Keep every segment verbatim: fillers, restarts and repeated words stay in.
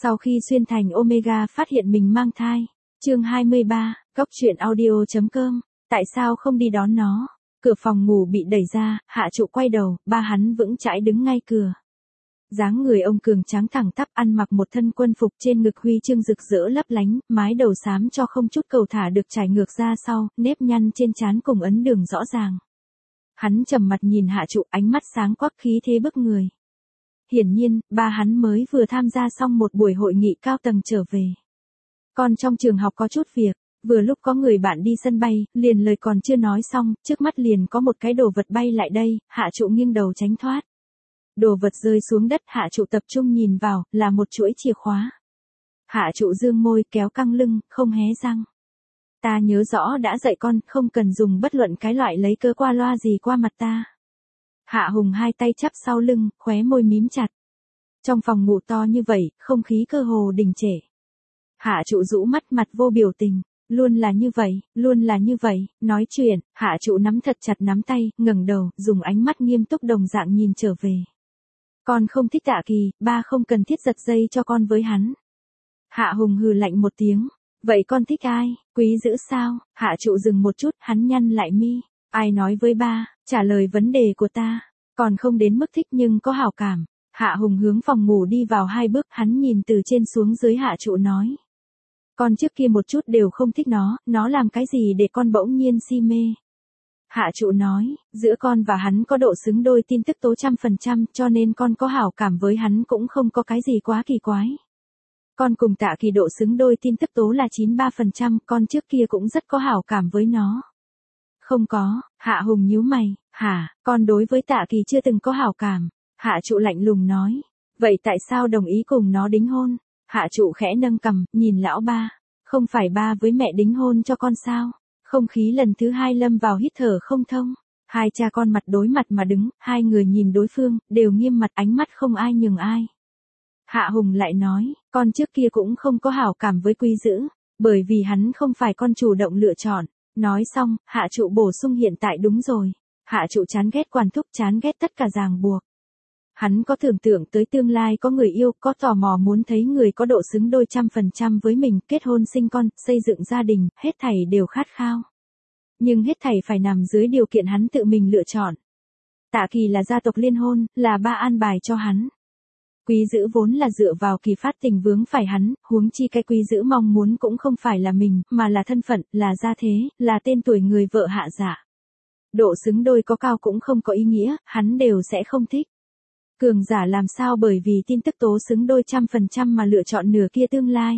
Sau khi xuyên thành Omega phát hiện mình mang thai. Chương hai mươi ba, Cốc truyện audio chấm com. Tại sao không đi đón nó? Cửa phòng ngủ bị đẩy ra, Hạ Trụ quay đầu, ba hắn vững chãi đứng ngay cửa. Dáng người ông cường tráng thẳng tắp, ăn mặc một thân quân phục, trên ngực huy chương rực rỡ lấp lánh, mái đầu xám cho không chút cầu thả được trải ngược ra sau, nếp nhăn trên trán cùng ấn đường rõ ràng. Hắn trầm mặt nhìn Hạ Trụ, ánh mắt sáng quắc, khí thế bức người. Hiển nhiên, ba hắn mới vừa tham gia xong một buổi hội nghị cao tầng trở về. Còn trong trường học có chút việc, vừa lúc có người bạn đi sân bay, liền lời còn chưa nói xong, trước mắt liền có một cái đồ vật bay lại đây, Hạ Trụ nghiêng đầu tránh thoát. Đồ vật rơi xuống đất, Hạ Trụ tập trung nhìn vào, là một chuỗi chìa khóa. Hạ Trụ dương môi, kéo căng lưng, không hé răng. Ta nhớ rõ đã dạy con, không cần dùng bất luận cái loại lấy cớ qua loa gì qua mặt ta. Hạ Hùng hai tay chắp sau lưng, khóe môi mím chặt. Trong phòng ngủ to như vậy, không khí cơ hồ đình trệ. Hạ Trụ rũ mắt, mặt vô biểu tình. Luôn là như vậy, luôn là như vậy. Nói chuyện, Hạ Trụ nắm thật chặt nắm tay, ngẩng đầu, dùng ánh mắt nghiêm túc đồng dạng nhìn trở về. Con không thích Tạ Kỳ, ba không cần thiết giật dây cho con với hắn. Hạ Hùng hừ lạnh một tiếng. Vậy con thích ai? Quý Dữ sao? Hạ Trụ dừng một chút, hắn nhăn lại mi. Ai nói với ba? Trả lời vấn đề của ta. Còn không đến mức thích nhưng có hảo cảm. Hạ Hùng hướng phòng ngủ đi vào hai bước, hắn nhìn từ trên xuống dưới Hạ Trụ nói. Con trước kia một chút đều không thích nó, nó làm cái gì để con bỗng nhiên si mê? Hạ Trụ nói, giữa con và hắn có độ xứng đôi tin tức tố trăm phần trăm, cho nên con có hảo cảm với hắn cũng không có cái gì quá kỳ quái. Con cùng Tạ Kỳ độ xứng đôi tin tức tố là chín mươi ba phần trăm, con trước kia cũng rất có hảo cảm với nó. Không có, Hạ Hùng nhíu mày, hả, con đối với Tạ Kỳ chưa từng có hảo cảm. Hạ Trụ lạnh lùng nói, vậy tại sao đồng ý cùng nó đính hôn? Hạ Trụ khẽ nâng cằm, nhìn lão ba, không phải ba với mẹ đính hôn cho con sao? Không khí lần thứ hai lâm vào hít thở không thông. Hai cha con mặt đối mặt mà đứng, hai người nhìn đối phương, đều nghiêm mặt, ánh mắt không ai nhường ai. Hạ Hùng lại nói, con trước kia cũng không có hảo cảm với Quý Dữ, bởi vì hắn không phải con chủ động lựa chọn. Nói xong, Hạ Trụ bổ sung hiện tại đúng rồi. Hạ Trụ chán ghét quản thúc, chán ghét tất cả ràng buộc. Hắn có tưởng tượng tới tương lai có người yêu, có tò mò muốn thấy người có độ xứng đôi trăm phần trăm với mình, kết hôn sinh con, xây dựng gia đình, hết thảy đều khát khao. Nhưng hết thảy phải nằm dưới điều kiện hắn tự mình lựa chọn. Tạ Kỳ là gia tộc liên hôn, là ba an bài cho hắn. Quý Dữ vốn là dựa vào Kỳ phát tình vướng phải hắn, huống chi cái Quý Dữ mong muốn cũng không phải là mình, mà là thân phận, là gia thế, là tên tuổi người vợ hạ dạ. Độ xứng đôi có cao cũng không có ý nghĩa, hắn đều sẽ không thích. Cường giả làm sao bởi vì tin tức tố xứng đôi trăm phần trăm mà lựa chọn nửa kia tương lai.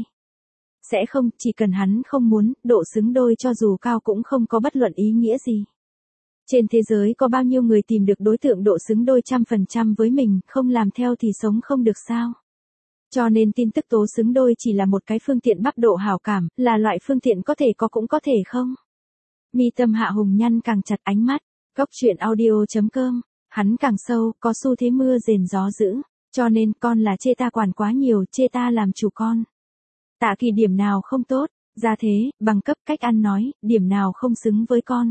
Sẽ không, chỉ cần hắn không muốn, độ xứng đôi cho dù cao cũng không có bất luận ý nghĩa gì. Trên thế giới có bao nhiêu người tìm được đối tượng độ xứng đôi trăm phần trăm với mình, không làm theo thì sống không được sao. Cho nên tin tức tố xứng đôi chỉ là một cái phương tiện bắp độ hảo cảm, là loại phương tiện có thể có cũng có thể không. Mi tâm Hạ Hùng nhăn càng chặt, ánh mắt. Cốc truyện audio chấm com. Hắn càng sâu, có xu thế mưa rền gió dữ, cho nên con là chê ta quản quá nhiều, chê ta làm chủ con. Tạ Kỳ điểm nào không tốt, gia thế, bằng cấp, cách ăn nói, điểm nào không xứng với con.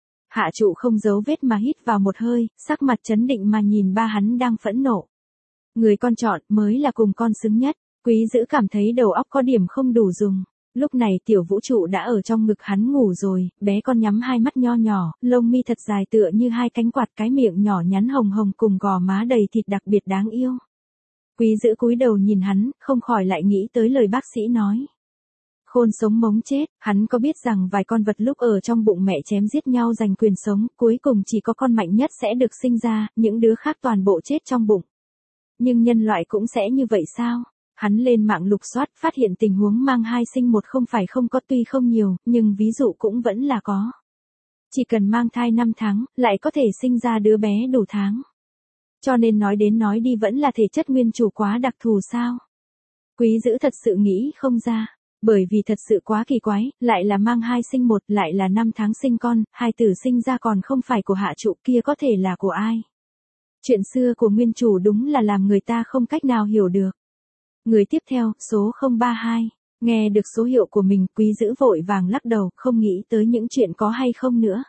Hạ Trụ không giấu vết mà hít vào một hơi, sắc mặt trấn định mà nhìn ba hắn đang phẫn nộ. Người con chọn mới là cùng con xứng nhất. Quý Dữ cảm thấy đầu óc có điểm không đủ dùng. Lúc này Tiểu Vũ Trụ đã ở trong ngực hắn ngủ rồi, bé con nhắm hai mắt nho nhỏ, lông mi thật dài tựa như hai cánh quạt, cái miệng nhỏ nhắn hồng hồng cùng gò má đầy thịt đặc biệt đáng yêu. Quý Dữ cúi đầu nhìn hắn, không khỏi lại nghĩ tới lời bác sĩ nói. Khôn sống mống chết, hắn có biết rằng vài con vật lúc ở trong bụng mẹ chém giết nhau giành quyền sống, cuối cùng chỉ có con mạnh nhất sẽ được sinh ra, những đứa khác toàn bộ chết trong bụng. Nhưng nhân loại cũng sẽ như vậy sao? Hắn lên mạng lục soát, phát hiện tình huống mang hai sinh một không phải không có, tuy không nhiều, nhưng ví dụ cũng vẫn là có. Chỉ cần mang thai năm tháng, lại có thể sinh ra đứa bé đủ tháng. Cho nên nói đến nói đi vẫn là thể chất nguyên chủ quá đặc thù sao? Quý Dữ thật sự nghĩ không ra, bởi vì thật sự quá kỳ quái, lại là mang hai sinh một, lại là năm tháng sinh con, hai tử sinh ra còn không phải của Hạ Trụ, kia có thể là của ai? Chuyện xưa của nguyên chủ đúng là làm người ta không cách nào hiểu được. Người tiếp theo, số không ba hai. Nghe được số hiệu của mình, Quý Dữ vội vàng lắc đầu, không nghĩ tới những chuyện có hay không nữa.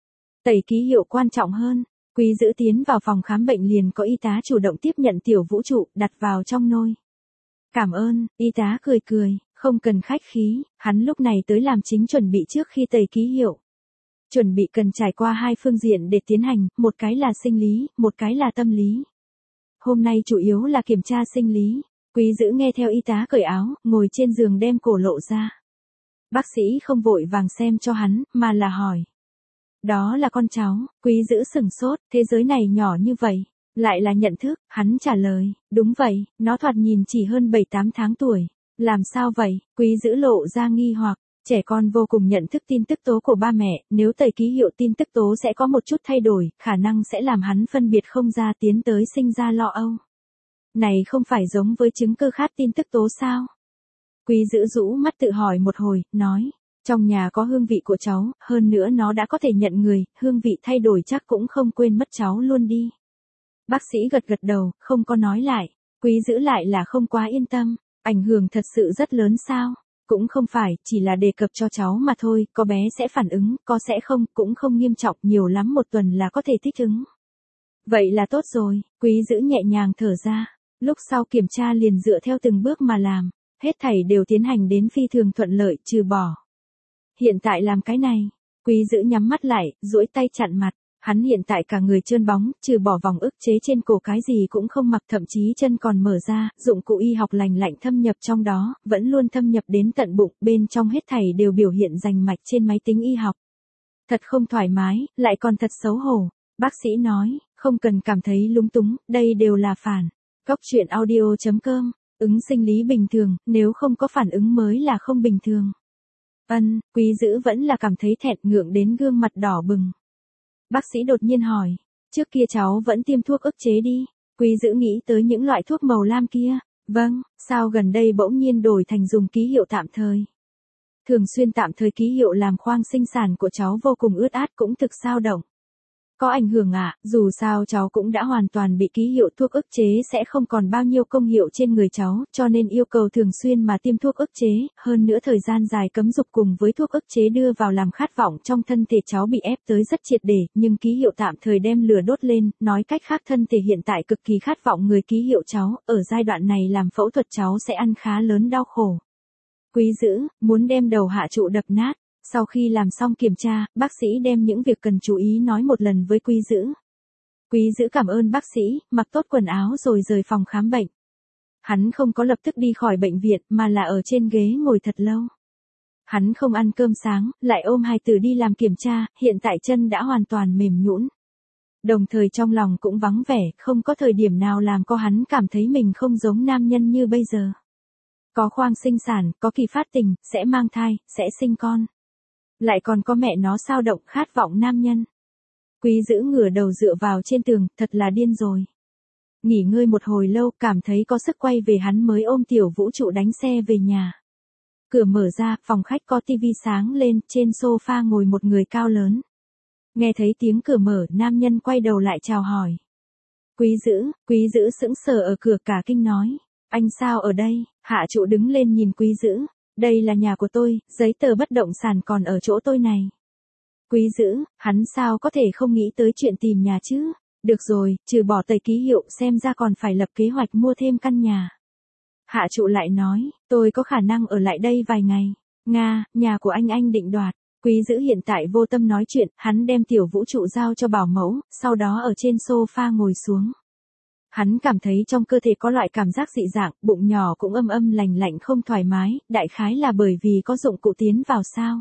Tẩy ký hiệu quan trọng hơn. Quý Dữ tiến vào phòng khám bệnh liền có y tá chủ động tiếp nhận Tiểu Vũ Trụ, đặt vào trong nôi. Cảm ơn, y tá cười cười, không cần khách khí, hắn lúc này tới làm chính chuẩn bị trước khi tẩy ký hiệu. Chuẩn bị cần trải qua hai phương diện để tiến hành, một cái là sinh lý, một cái là tâm lý. Hôm nay chủ yếu là kiểm tra sinh lý. Quý Dữ nghe theo y tá cởi áo, ngồi trên giường đem cổ lộ ra. Bác sĩ không vội vàng xem cho hắn, mà là hỏi. Đó là con cháu. Quý Dữ sửng sốt, thế giới này nhỏ như vậy. Lại là nhận thức, hắn trả lời, đúng vậy, nó thoạt nhìn chỉ hơn bảy tám tháng tuổi. Làm sao vậy? Quý Dữ lộ ra nghi hoặc. Trẻ con vô cùng nhận thức tin tức tố của ba mẹ, nếu tẩy ký hiệu tin tức tố sẽ có một chút thay đổi, khả năng sẽ làm hắn phân biệt không ra tiến tới sinh ra lo âu. Này không phải giống với chứng cơ khát tin tức tố sao? Quý Dữ rũ mắt tự hỏi một hồi, nói, trong nhà có hương vị của cháu, hơn nữa nó đã có thể nhận người, hương vị thay đổi chắc cũng không quên mất cháu luôn đi. Bác sĩ gật gật đầu, không có nói lại, Quý Dữ lại là không quá yên tâm, ảnh hưởng thật sự rất lớn sao? Cũng không phải, chỉ là đề cập cho cháu mà thôi, có bé sẽ phản ứng, có sẽ không, cũng không nghiêm trọng, nhiều lắm một tuần là có thể thích ứng. Vậy là tốt rồi, Quý Dữ nhẹ nhàng thở ra, lúc sau kiểm tra liền dựa theo từng bước mà làm, hết thảy đều tiến hành đến phi thường thuận lợi, trừ bỏ. Hiện tại làm cái này, Quý Dữ nhắm mắt lại, duỗi tay chặn mặt. Hắn hiện tại cả người trơn bóng, trừ bỏ vòng ức chế trên cổ cái gì cũng không mặc, thậm chí chân còn mở ra, dụng cụ y học lành lạnh thâm nhập trong đó, vẫn luôn thâm nhập đến tận bụng, bên trong hết thảy đều biểu hiện rành mạch trên máy tính y học. Thật không thoải mái, lại còn thật xấu hổ. Bác sĩ nói, không cần cảm thấy lúng túng, đây đều là phản. Góc truyện audio chấm com, ứng sinh lý bình thường, nếu không có phản ứng mới là không bình thường. Ân, Quý Dữ vẫn là cảm thấy thẹn, ngượng đến gương mặt đỏ bừng. Bác sĩ đột nhiên hỏi, trước kia cháu vẫn tiêm thuốc ức chế đi. Quý Dữ nghĩ tới những loại thuốc màu lam kia. Vâng, sao gần đây bỗng nhiên đổi thành dùng ký hiệu tạm thời? Thường xuyên tạm thời ký hiệu làm khoang sinh sản của cháu vô cùng ướt át, cũng thực sao động. Có ảnh hưởng ạ, à, dù sao cháu cũng đã hoàn toàn bị ký hiệu thuốc ức chế sẽ không còn bao nhiêu công hiệu trên người cháu, cho nên yêu cầu thường xuyên mà tiêm thuốc ức chế, hơn nữa thời gian dài cấm dục cùng với thuốc ức chế đưa vào làm khát vọng trong thân thể cháu bị ép tới rất triệt để, nhưng ký hiệu tạm thời đem lửa đốt lên, nói cách khác thân thể hiện tại cực kỳ khát vọng người ký hiệu cháu, ở giai đoạn này làm phẫu thuật cháu sẽ ăn khá lớn đau khổ. Quý Dữ, muốn đem đầu hạ trụ đập nát. Sau khi làm xong kiểm tra, bác sĩ đem những việc cần chú ý nói một lần với Quý Dữ. Quý Dữ cảm ơn bác sĩ, mặc tốt quần áo rồi rời phòng khám bệnh. Hắn không có lập tức đi khỏi bệnh viện mà là ở trên ghế ngồi thật lâu. Hắn không ăn cơm sáng, lại ôm hài tử đi làm kiểm tra, hiện tại chân đã hoàn toàn mềm nhũn. Đồng thời trong lòng cũng vắng vẻ, không có thời điểm nào làm cho hắn cảm thấy mình không giống nam nhân như bây giờ. Có khoang sinh sản, có kỳ phát tình, sẽ mang thai, sẽ sinh con. Lại còn có mẹ nó sao động khát vọng nam nhân. Quý Dữ ngửa đầu dựa vào trên tường, thật là điên rồi. Nghỉ ngơi một hồi lâu, cảm thấy có sức quay về hắn mới ôm Tiểu Vũ Trụ đánh xe về nhà. Cửa mở ra, phòng khách có tivi sáng lên, trên sofa ngồi một người cao lớn. Nghe thấy tiếng cửa mở, nam nhân quay đầu lại chào hỏi. Quý Dữ, Quý Dữ sững sờ ở cửa cả kinh nói. Anh sao ở đây? Hạ Trụ đứng lên nhìn Quý Dữ. Đây là nhà của tôi, giấy tờ bất động sản còn ở chỗ tôi này. Quý Dữ, hắn sao có thể không nghĩ tới chuyện tìm nhà chứ? Được rồi, trừ bỏ tẩy ký hiệu xem ra còn phải lập kế hoạch mua thêm căn nhà. Hạ Trụ lại nói, tôi có khả năng ở lại đây vài ngày. Nga, nhà của anh anh định đoạt. Quý Dữ hiện tại vô tâm nói chuyện, hắn đem Tiểu Vũ Trụ giao cho bảo mẫu, sau đó ở trên sofa ngồi xuống. Hắn cảm thấy trong cơ thể có loại cảm giác dị dạng, bụng nhỏ cũng âm âm lành lạnh không thoải mái, đại khái là bởi vì có dụng cụ tiến vào sao.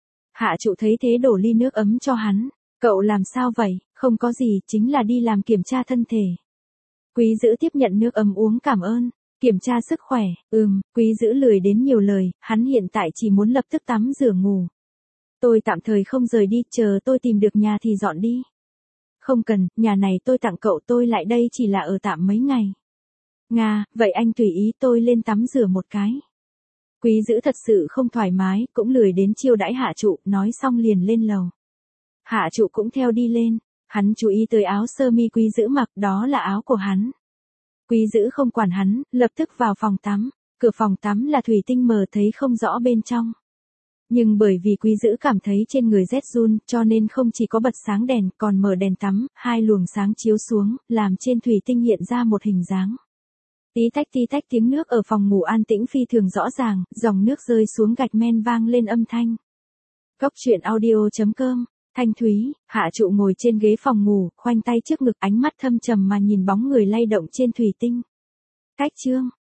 Hạ Trụ thấy thế đổ ly nước ấm cho hắn. Cậu làm sao vậy? Không có gì, chính là đi làm kiểm tra thân thể. Quý Dữ tiếp nhận nước ấm uống cảm ơn. Kiểm tra sức khỏe, ừm, Quý Dữ lười đến nhiều lời, hắn hiện tại chỉ muốn lập tức tắm rửa ngủ. Tôi tạm thời không rời đi, chờ tôi tìm được nhà thì dọn đi. Không cần, nhà này tôi tặng cậu, tôi lại đây chỉ là ở tạm mấy ngày. Nga, vậy anh tùy ý, tôi lên tắm rửa một cái. Quý Dữ thật sự không thoải mái, cũng lười đến chiêu đãi Hạ Trụ, nói xong liền lên lầu. Hạ Trụ cũng theo đi lên, hắn chú ý tới áo sơ mi Quý Dữ mặc, đó là áo của hắn. Quý Dữ không quản hắn, lập tức vào phòng tắm, cửa phòng tắm là thủy tinh mờ thấy không rõ bên trong. Nhưng bởi vì Quý Dữ cảm thấy trên người rét run, cho nên không chỉ có bật sáng đèn, còn mở đèn tắm, hai luồng sáng chiếu xuống, làm trên thủy tinh hiện ra một hình dáng. Tí tách tí tách tiếng nước ở phòng ngủ an tĩnh phi thường rõ ràng, dòng nước rơi xuống gạch men vang lên âm thanh. Cốc truyện audio chấm com, Thanh Thúy, Hạ Trụ ngồi trên ghế phòng ngủ, khoanh tay trước ngực, ánh mắt thâm trầm mà nhìn bóng người lay động trên thủy tinh. Cách chương,